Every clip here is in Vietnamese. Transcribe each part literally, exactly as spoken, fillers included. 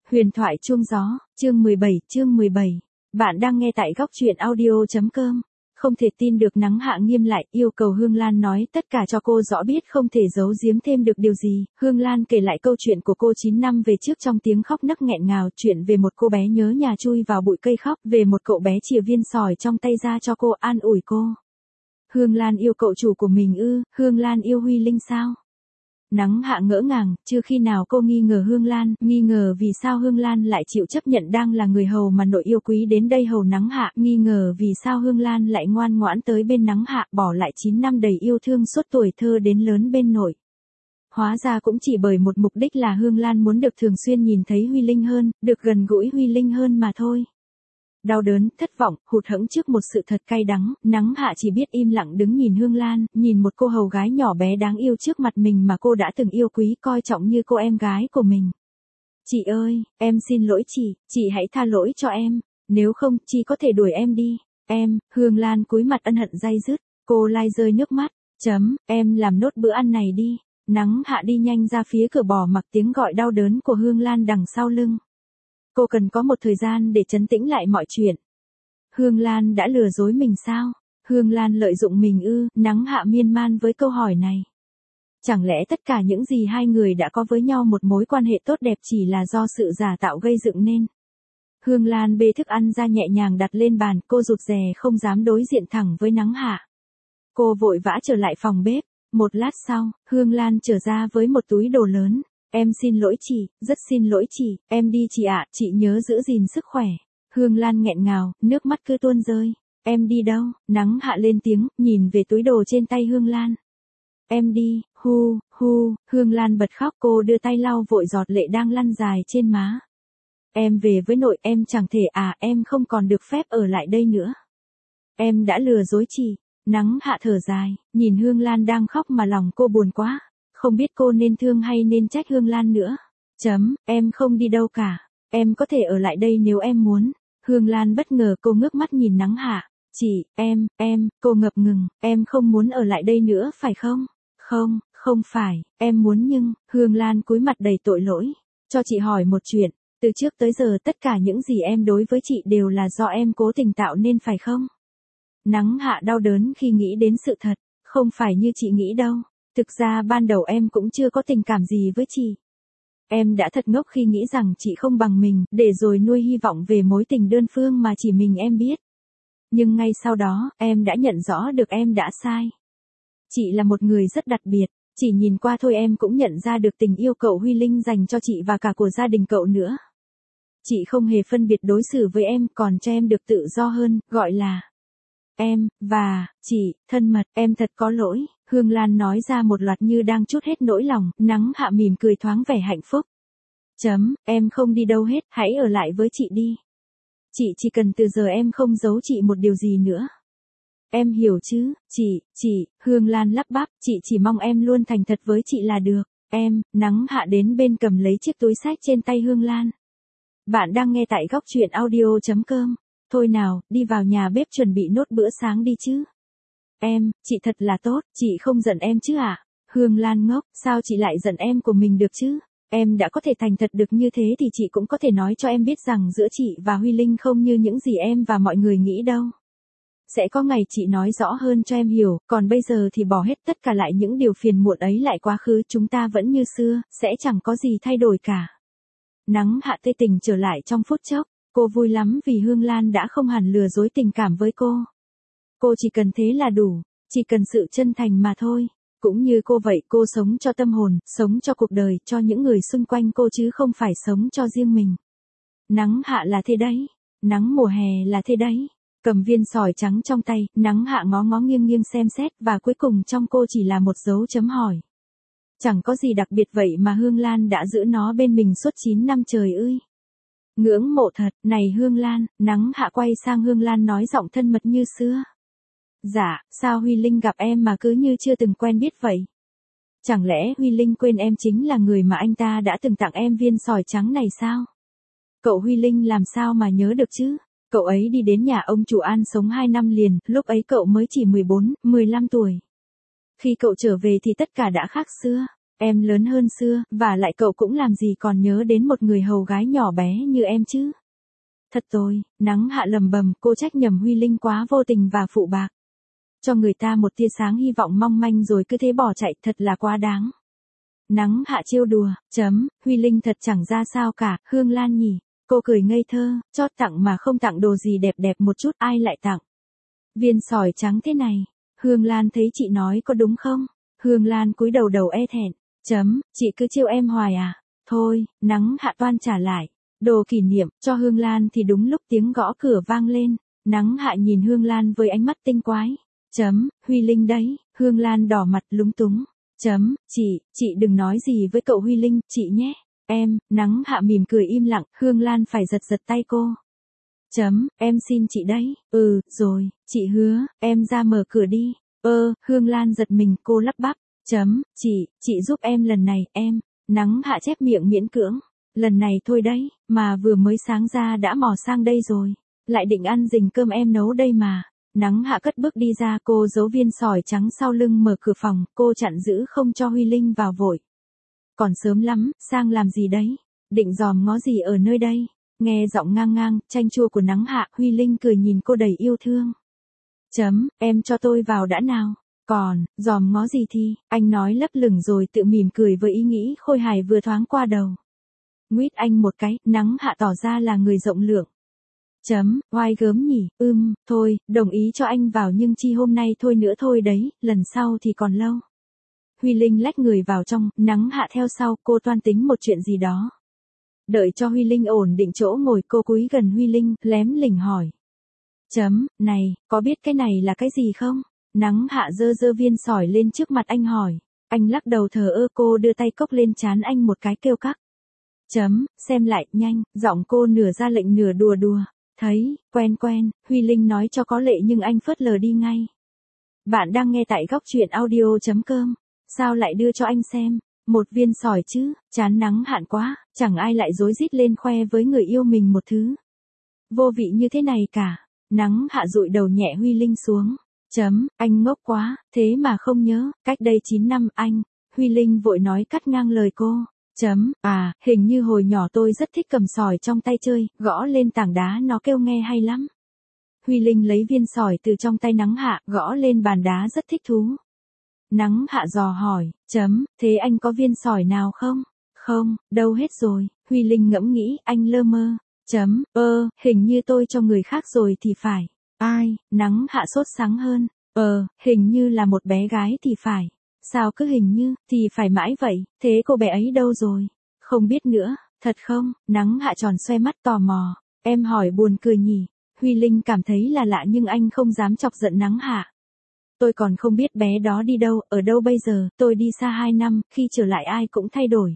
Huyền thoại chuông gió, chương mười bảy, chương mười bảy. Bạn đang nghe tại góc truyện audio.com. Không thể tin được Nắng Hạ nghiêm lại, yêu cầu Hương Lan nói tất cả cho cô rõ biết, không thể giấu giếm thêm được điều gì. Hương Lan kể lại câu chuyện của cô chín năm về trước trong tiếng khóc nấc nghẹn ngào, chuyện về một cô bé nhớ nhà chui vào bụi cây khóc, về một cậu bé chìa viên sỏi trong tay ra cho cô, an ủi cô. Hương Lan yêu cậu chủ của mình ư? Hương Lan yêu Huy Linh sao? Nắng Hạ ngỡ ngàng, chưa khi nào cô nghi ngờ Hương Lan, nghi ngờ vì sao Hương Lan lại chịu chấp nhận đang là người hầu mà nội yêu quý đến đây hầu Nắng Hạ, nghi ngờ vì sao Hương Lan lại ngoan ngoãn tới bên Nắng Hạ, bỏ lại chín năm đầy yêu thương suốt tuổi thơ đến lớn bên nội. Hóa ra cũng chỉ bởi một mục đích là Hương Lan muốn được thường xuyên nhìn thấy Huy Linh hơn, được gần gũi Huy Linh hơn mà thôi. Đau đớn, thất vọng, hụt hẫng trước một sự thật cay đắng, Nắng Hạ chỉ biết im lặng đứng nhìn Hương Lan, nhìn một cô hầu gái nhỏ bé đáng yêu trước mặt mình mà cô đã từng yêu quý, coi trọng như cô em gái của mình. Chị ơi, em xin lỗi chị, chị hãy tha lỗi cho em, nếu không, chị có thể đuổi em đi. Em, Hương Lan cúi mặt ân hận day dứt, cô lai rơi nước mắt, chấm, em làm nốt bữa ăn này đi. Nắng Hạ đi nhanh ra phía cửa, bỏ mặc tiếng gọi đau đớn của Hương Lan đằng sau lưng. Cô cần có một thời gian để trấn tĩnh lại mọi chuyện. Hương Lan đã lừa dối mình sao? Hương Lan lợi dụng mình ư? Nắng Hạ miên man với câu hỏi này. Chẳng lẽ tất cả những gì hai người đã có với nhau, một mối quan hệ tốt đẹp, chỉ là do sự giả tạo gây dựng nên? Hương Lan bê thức ăn ra nhẹ nhàng đặt lên bàn, cô rụt rè không dám đối diện thẳng với Nắng Hạ. Cô vội vã trở lại phòng bếp. Một lát sau, Hương Lan trở ra với một túi đồ lớn. Em xin lỗi chị, rất xin lỗi chị, em đi chị ạ, chị nhớ giữ gìn sức khỏe. Hương Lan nghẹn ngào, nước mắt cứ tuôn rơi. Em đi đâu? Nắng Hạ lên tiếng, nhìn về túi đồ trên tay Hương Lan. Em đi, hu, hu, Hương Lan bật khóc, cô đưa tay lau vội giọt lệ đang lăn dài trên má. Em về với nội, em chẳng thể à, em không còn được phép ở lại đây nữa. Em đã lừa dối chị. Nắng Hạ thở dài, nhìn Hương Lan đang khóc mà lòng cô buồn quá. Không biết cô nên thương hay nên trách Hương Lan nữa. Chấm, em không đi đâu cả. Em có thể ở lại đây nếu em muốn. Hương Lan bất ngờ, cô ngước mắt nhìn Nắng Hạ. Chị, em, em, cô ngập ngừng, em không muốn ở lại đây nữa phải không? Không, không phải, em muốn nhưng, Hương Lan cúi mặt đầy tội lỗi. Cho chị hỏi một chuyện, từ trước tới giờ tất cả những gì em đối với chị đều là do em cố tình tạo nên phải không? Nắng Hạ đau đớn khi nghĩ đến sự thật, không phải như chị nghĩ đâu. Thực ra ban đầu em cũng chưa có tình cảm gì với chị. Em đã thật ngốc khi nghĩ rằng chị không bằng mình, để rồi nuôi hy vọng về mối tình đơn phương mà chỉ mình em biết. Nhưng ngay sau đó, em đã nhận rõ được em đã sai. Chị là một người rất đặc biệt, chỉ nhìn qua thôi em cũng nhận ra được tình yêu cậu Huy Linh dành cho chị và cả của gia đình cậu nữa. Chị không hề phân biệt đối xử với em, còn cho em được tự do hơn, gọi là em, và, chị, thân mật, em thật có lỗi. Hương Lan nói ra một loạt như đang trút hết nỗi lòng, Nắng Hạ mỉm cười thoáng vẻ hạnh phúc. Chấm, em không đi đâu hết, hãy ở lại với chị đi. Chị chỉ cần từ giờ em không giấu chị một điều gì nữa. Em hiểu chứ, chị, chị, Hương Lan lắp bắp, chị chỉ mong em luôn thành thật với chị là được. Em, Nắng Hạ đến bên cầm lấy chiếc túi xách trên tay Hương Lan. Bạn đang nghe tại góc truyện audio.com. Thôi nào, đi vào nhà bếp chuẩn bị nốt bữa sáng đi chứ. Em, chị thật là tốt, chị không giận em chứ ạ? À? Hương Lan ngốc, sao chị lại giận em của mình được chứ? Em đã có thể thành thật được như thế thì chị cũng có thể nói cho em biết rằng giữa chị và Huy Linh không như những gì em và mọi người nghĩ đâu. Sẽ có ngày chị nói rõ hơn cho em hiểu, còn bây giờ thì bỏ hết tất cả lại, những điều phiền muộn ấy lại quá khứ, chúng ta vẫn như xưa, sẽ chẳng có gì thay đổi cả. Nắng Hạ tê tỉnh trở lại trong phút chốc, cô vui lắm vì Hương Lan đã không hẳn lừa dối tình cảm với cô. Cô chỉ cần thế là đủ, chỉ cần sự chân thành mà thôi. Cũng như cô vậy, cô sống cho tâm hồn, sống cho cuộc đời, cho những người xung quanh cô chứ không phải sống cho riêng mình. Nắng Hạ là thế đấy, nắng mùa hè là thế đấy. Cầm viên sỏi trắng trong tay, Nắng Hạ ngó ngó nghiêng nghiêng xem xét, và cuối cùng trong cô chỉ là một dấu chấm hỏi. Chẳng có gì đặc biệt vậy mà Hương Lan đã giữ nó bên mình suốt chín năm trời ơi. Ngưỡng mộ thật, này Hương Lan, Nắng Hạ quay sang Hương Lan nói giọng thân mật như xưa. Dạ, sao Huy Linh gặp em mà cứ như chưa từng quen biết vậy? Chẳng lẽ Huy Linh quên em chính là người mà anh ta đã từng tặng em viên sỏi trắng này sao? Cậu Huy Linh làm sao mà nhớ được chứ? Cậu ấy đi đến nhà ông chủ An sống hai năm liền, lúc ấy cậu mới chỉ mười bốn, mười lăm tuổi. Khi cậu trở về thì tất cả đã khác xưa. Em lớn hơn xưa, và lại cậu cũng làm gì còn nhớ đến một người hầu gái nhỏ bé như em chứ. Thật rồi, Nắng Hạ lầm bầm, cô trách nhầm Huy Linh quá vô tình và phụ bạc. Cho người ta một tia sáng hy vọng mong manh rồi cứ thế bỏ chạy, thật là quá đáng. Nắng Hạ trêu đùa, chấm, Huy Linh thật chẳng ra sao cả, Hương Lan nhỉ. Cô cười ngây thơ, chót tặng mà không tặng đồ gì đẹp đẹp một chút, ai lại tặng. Viên sỏi trắng thế này. Hương Lan thấy chị nói có đúng không? Hương Lan cúi đầu đầu e thẹn, chấm, chị cứ trêu em hoài à. Thôi, Nắng Hạ toan trả lại. Đồ kỷ niệm, cho Hương Lan thì đúng lúc tiếng gõ cửa vang lên. Nắng Hạ nhìn Hương Lan với ánh mắt tinh quái. Chấm, Huy Linh đấy. Hương Lan đỏ mặt lúng túng. Chấm, chị, chị đừng nói gì với cậu Huy Linh, chị nhé. Em, Nắng Hạ mỉm cười im lặng, Hương Lan phải giật giật tay cô. Chấm, em xin chị đấy. Ừ, rồi, chị hứa, em ra mở cửa đi. Ơ, Hương Lan giật mình, cô lắp bắp. Chấm, chị, chị giúp em lần này, em. Nắng Hạ chép miệng miễn cưỡng. Lần này thôi đấy, mà vừa mới sáng ra đã mò sang đây rồi. Lại định ăn rình cơm em nấu đây mà. Nắng Hạ cất bước đi ra, cô giấu viên sỏi trắng sau lưng mở cửa phòng, cô chặn giữ không cho Huy Linh vào vội. Còn sớm lắm, sang làm gì đấy? Định dòm ngó gì ở nơi đây? Nghe giọng ngang ngang, chanh chua của Nắng Hạ, Huy Linh cười nhìn cô đầy yêu thương. Chấm, em cho tôi vào đã nào. Còn, dòm ngó gì thì, anh nói lấp lửng rồi tự mỉm cười với ý nghĩ khôi hài vừa thoáng qua đầu. Nguyết anh một cái, Nắng Hạ tỏ ra là người rộng lượng. Chấm, oai gớm nhỉ, ưm, thôi, đồng ý cho anh vào nhưng chi hôm nay thôi nữa thôi đấy, lần sau thì còn lâu. Huy Linh lách người vào trong, Nắng Hạ theo sau, cô toan tính một chuyện gì đó. Đợi cho Huy Linh ổn định chỗ ngồi, cô cúi gần Huy Linh, lém lỉnh hỏi. Chấm, này, có biết cái này là cái gì không? Nắng Hạ giơ giơ viên sỏi lên trước mặt anh hỏi. Anh lắc đầu thờ ơ, cô đưa tay cốc lên trán anh một cái kêu cắc. Chấm, xem lại, nhanh, giọng cô nửa ra lệnh nửa đùa đùa. Thấy, quen quen, Huy Linh nói cho có lệ nhưng anh phớt lờ đi ngay. Bạn đang nghe tại góc truyện audio chấm com. Sao lại đưa cho anh xem? Một viên sỏi chứ, chán Nắng Hạn quá, chẳng ai lại rối rít lên khoe với người yêu mình một thứ vô vị như thế này cả. Nắng Hạ dụi đầu nhẹ Huy Linh xuống. Chấm, anh ngốc quá, thế mà không nhớ, cách đây chín năm anh. Huy Linh vội nói cắt ngang lời cô. Chấm, à, hình như hồi nhỏ tôi rất thích cầm sỏi trong tay chơi, gõ lên tảng đá nó kêu nghe hay lắm. Huy Linh lấy viên sỏi từ trong tay Nắng Hạ, gõ lên bàn đá rất thích thú. Nắng Hạ dò hỏi, chấm, thế anh có viên sỏi nào không? Không, đâu hết rồi. Huy Linh ngẫm nghĩ, anh lơ mơ. Chấm, ơ, hình như tôi cho người khác rồi thì phải. Ai? Nắng Hạ sốt sắng hơn. Ờ, hình như là một bé gái thì phải. Sao cứ hình như, thì phải mãi vậy, thế cô bé ấy đâu rồi? Không biết nữa, thật không? Nắng Hạ tròn xoe mắt tò mò. Em hỏi buồn cười nhỉ? Huy Linh cảm thấy là lạ nhưng anh không dám chọc giận Nắng Hạ. Tôi còn không biết bé đó đi đâu, ở đâu bây giờ, tôi đi xa hai năm, khi trở lại ai cũng thay đổi.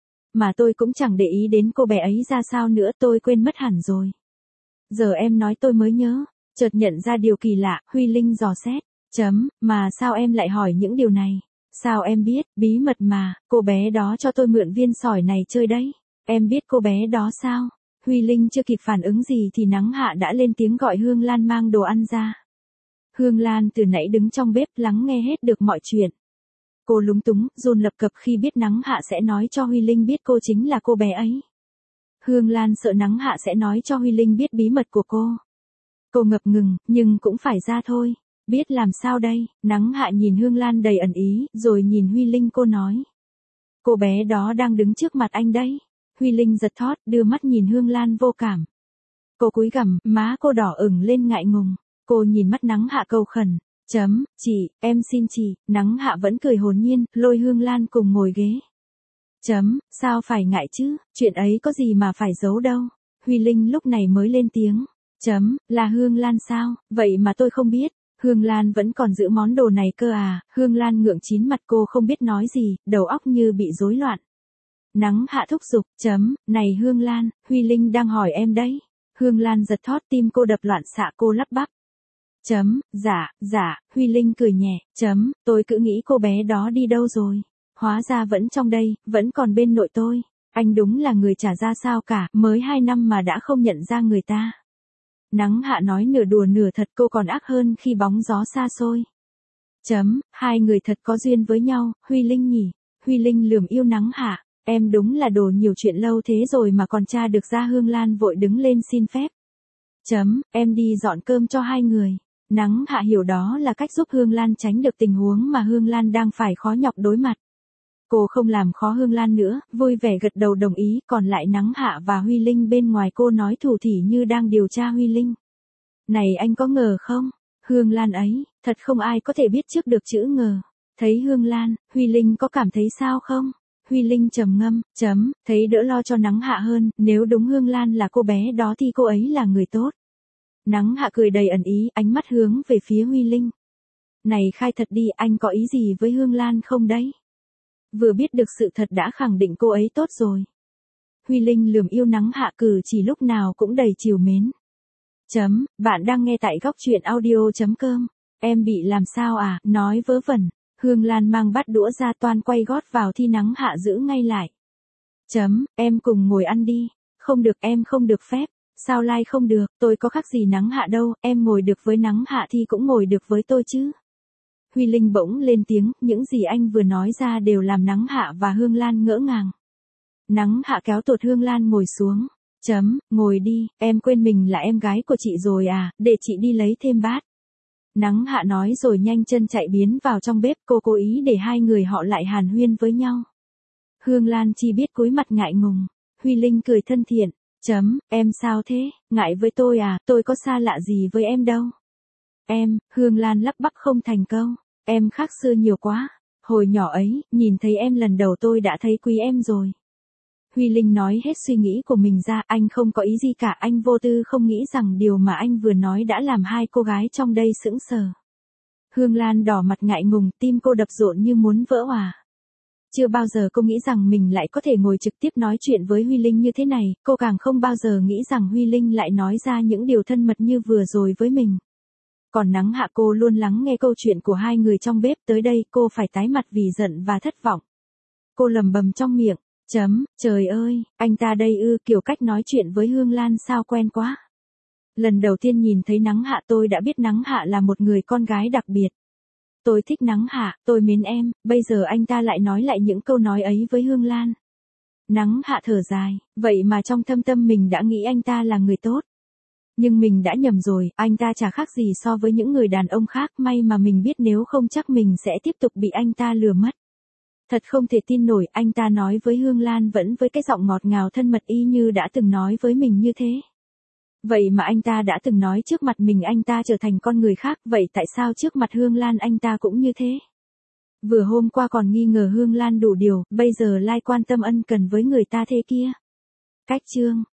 Mà tôi cũng chẳng để ý đến cô bé ấy ra sao nữa, tôi quên mất hẳn rồi. Giờ em nói tôi mới nhớ, chợt nhận ra điều kỳ lạ, Huy Linh dò xét. Chấm, mà sao em lại hỏi những điều này? Sao em biết, bí mật mà, cô bé đó cho tôi mượn viên sỏi này chơi đấy. Em biết cô bé đó sao? Huy Linh chưa kịp phản ứng gì thì Nắng Hạ đã lên tiếng gọi Hương Lan mang đồ ăn ra. Hương Lan từ nãy đứng trong bếp lắng nghe hết được mọi chuyện. Cô lúng túng, run lập cập khi biết Nắng Hạ sẽ nói cho Huy Linh biết cô chính là cô bé ấy. Hương Lan sợ Nắng Hạ sẽ nói cho Huy Linh biết bí mật của cô. Cô ngập ngừng, nhưng cũng phải ra thôi. Biết làm sao đây? Nắng Hạ nhìn Hương Lan đầy ẩn ý, rồi nhìn Huy Linh cô nói. Cô bé đó đang đứng trước mặt anh đấy. Huy Linh giật thót, đưa mắt nhìn Hương Lan vô cảm. Cô cúi gằm, má cô đỏ ửng lên ngại ngùng. Cô nhìn mắt Nắng Hạ cầu khẩn. Chấm, chị, em xin chị. Nắng Hạ vẫn cười hồn nhiên, lôi Hương Lan cùng ngồi ghế. Chấm, sao phải ngại chứ, chuyện ấy có gì mà phải giấu đâu. Huy Linh lúc này mới lên tiếng. Chấm, là Hương Lan sao, vậy mà tôi không biết. Hương Lan vẫn còn giữ món đồ này cơ à. Hương Lan ngượng chín mặt, cô không biết nói gì, đầu óc như bị rối loạn. Nắng Hạ thúc giục, chấm, này Hương Lan, Huy Linh đang hỏi em đấy. Hương Lan giật thót, tim cô đập loạn xạ, cô lắp bắp. Chấm, dạ, dạ, Huy Linh cười nhẹ, chấm, tôi cứ nghĩ cô bé đó đi đâu rồi. Hóa ra vẫn trong đây, vẫn còn bên nội tôi. Anh đúng là người chả ra sao cả, mới hai năm mà đã không nhận ra người ta. Nắng Hạ nói nửa đùa nửa thật, cô còn ác hơn khi bóng gió xa xôi. Chấm, hai người thật có duyên với nhau, Huy Linh nhỉ. Huy Linh lườm yêu Nắng Hạ, em đúng là đồ nhiều chuyện lâu thế rồi mà còn tra được ra. Hương Lan vội đứng lên xin phép. Chấm, em đi dọn cơm cho hai người. Nắng Hạ hiểu đó là cách giúp Hương Lan tránh được tình huống mà Hương Lan đang phải khó nhọc đối mặt. Cô không làm khó Hương Lan nữa, vui vẻ gật đầu đồng ý, còn lại Nắng Hạ và Huy Linh bên ngoài cô nói thủ thỉ như đang điều tra Huy Linh. Này anh có ngờ không? Hương Lan ấy, thật không ai có thể biết trước được chữ ngờ. Thấy Hương Lan, Huy Linh có cảm thấy sao không? Huy Linh trầm ngâm, chấm, thấy đỡ lo cho Nắng Hạ hơn, nếu đúng Hương Lan là cô bé đó thì cô ấy là người tốt. Nắng Hạ cười đầy ẩn ý, ánh mắt hướng về phía Huy Linh. Này khai thật đi, anh có ý gì với Hương Lan không đấy? Vừa biết được sự thật đã khẳng định cô ấy tốt rồi. Huy Linh lườm yêu Nắng Hạ cử chỉ lúc nào cũng đầy trìu mến. Chấm, bạn đang nghe tại góc truyện audio.com. Em bị làm sao à, nói vớ vẩn. Hương Lan mang bát đũa ra toan quay gót vào thì Nắng Hạ giữ ngay lại. Chấm, em cùng ngồi ăn đi. Không được, em không được phép. Sao lai không được, tôi có khác gì Nắng Hạ đâu, em ngồi được với Nắng Hạ thì cũng ngồi được với tôi chứ. Huy Linh bỗng lên tiếng, những gì anh vừa nói ra đều làm Nắng Hạ và Hương Lan ngỡ ngàng. Nắng Hạ kéo tuột Hương Lan ngồi xuống. Chấm, ngồi đi, em quên mình là em gái của chị rồi à, để chị đi lấy thêm bát. Nắng Hạ nói rồi nhanh chân chạy biến vào trong bếp, cô cố ý để hai người họ lại hàn huyên với nhau. Hương Lan chỉ biết cúi mặt ngại ngùng. Huy Linh cười thân thiện. Chấm, em sao thế, ngại với tôi à, tôi có xa lạ gì với em đâu. Em, Hương Lan lắp bắp không thành câu, em khác xưa nhiều quá. Hồi nhỏ ấy, nhìn thấy em lần đầu tôi đã thấy quý em rồi. Huy Linh nói hết suy nghĩ của mình ra, anh không có ý gì cả, anh vô tư không nghĩ rằng điều mà anh vừa nói đã làm hai cô gái trong đây sững sờ. Hương Lan đỏ mặt ngại ngùng, tim cô đập rộn như muốn vỡ òa. Chưa bao giờ cô nghĩ rằng mình lại có thể ngồi trực tiếp nói chuyện với Huy Linh như thế này, cô càng không bao giờ nghĩ rằng Huy Linh lại nói ra những điều thân mật như vừa rồi với mình. Còn Nắng Hạ cô luôn lắng nghe câu chuyện của hai người trong bếp, tới đây cô phải tái mặt vì giận và thất vọng. Cô lầm bầm trong miệng, chấm, trời ơi, anh ta đây ư, kiểu cách nói chuyện với Hương Lan sao quen quá. Lần đầu tiên nhìn thấy Nắng Hạ tôi đã biết Nắng Hạ là một người con gái đặc biệt. Tôi thích Nắng Hạ, tôi mến em, bây giờ anh ta lại nói lại những câu nói ấy với Hương Lan. Nắng Hạ thở dài, vậy mà trong thâm tâm mình đã nghĩ anh ta là người tốt. Nhưng mình đã nhầm rồi, anh ta chả khác gì so với những người đàn ông khác, may mà mình biết nếu không chắc mình sẽ tiếp tục bị anh ta lừa mất. Thật không thể tin nổi, anh ta nói với Hương Lan vẫn với cái giọng ngọt ngào thân mật y như đã từng nói với mình như thế. Vậy mà anh ta đã từng nói trước mặt mình anh ta trở thành con người khác, vậy tại sao trước mặt Hương Lan anh ta cũng như thế? Vừa hôm qua còn nghi ngờ Hương Lan đủ điều, bây giờ lai quan tâm ân cần với người ta thế kia. Cách chương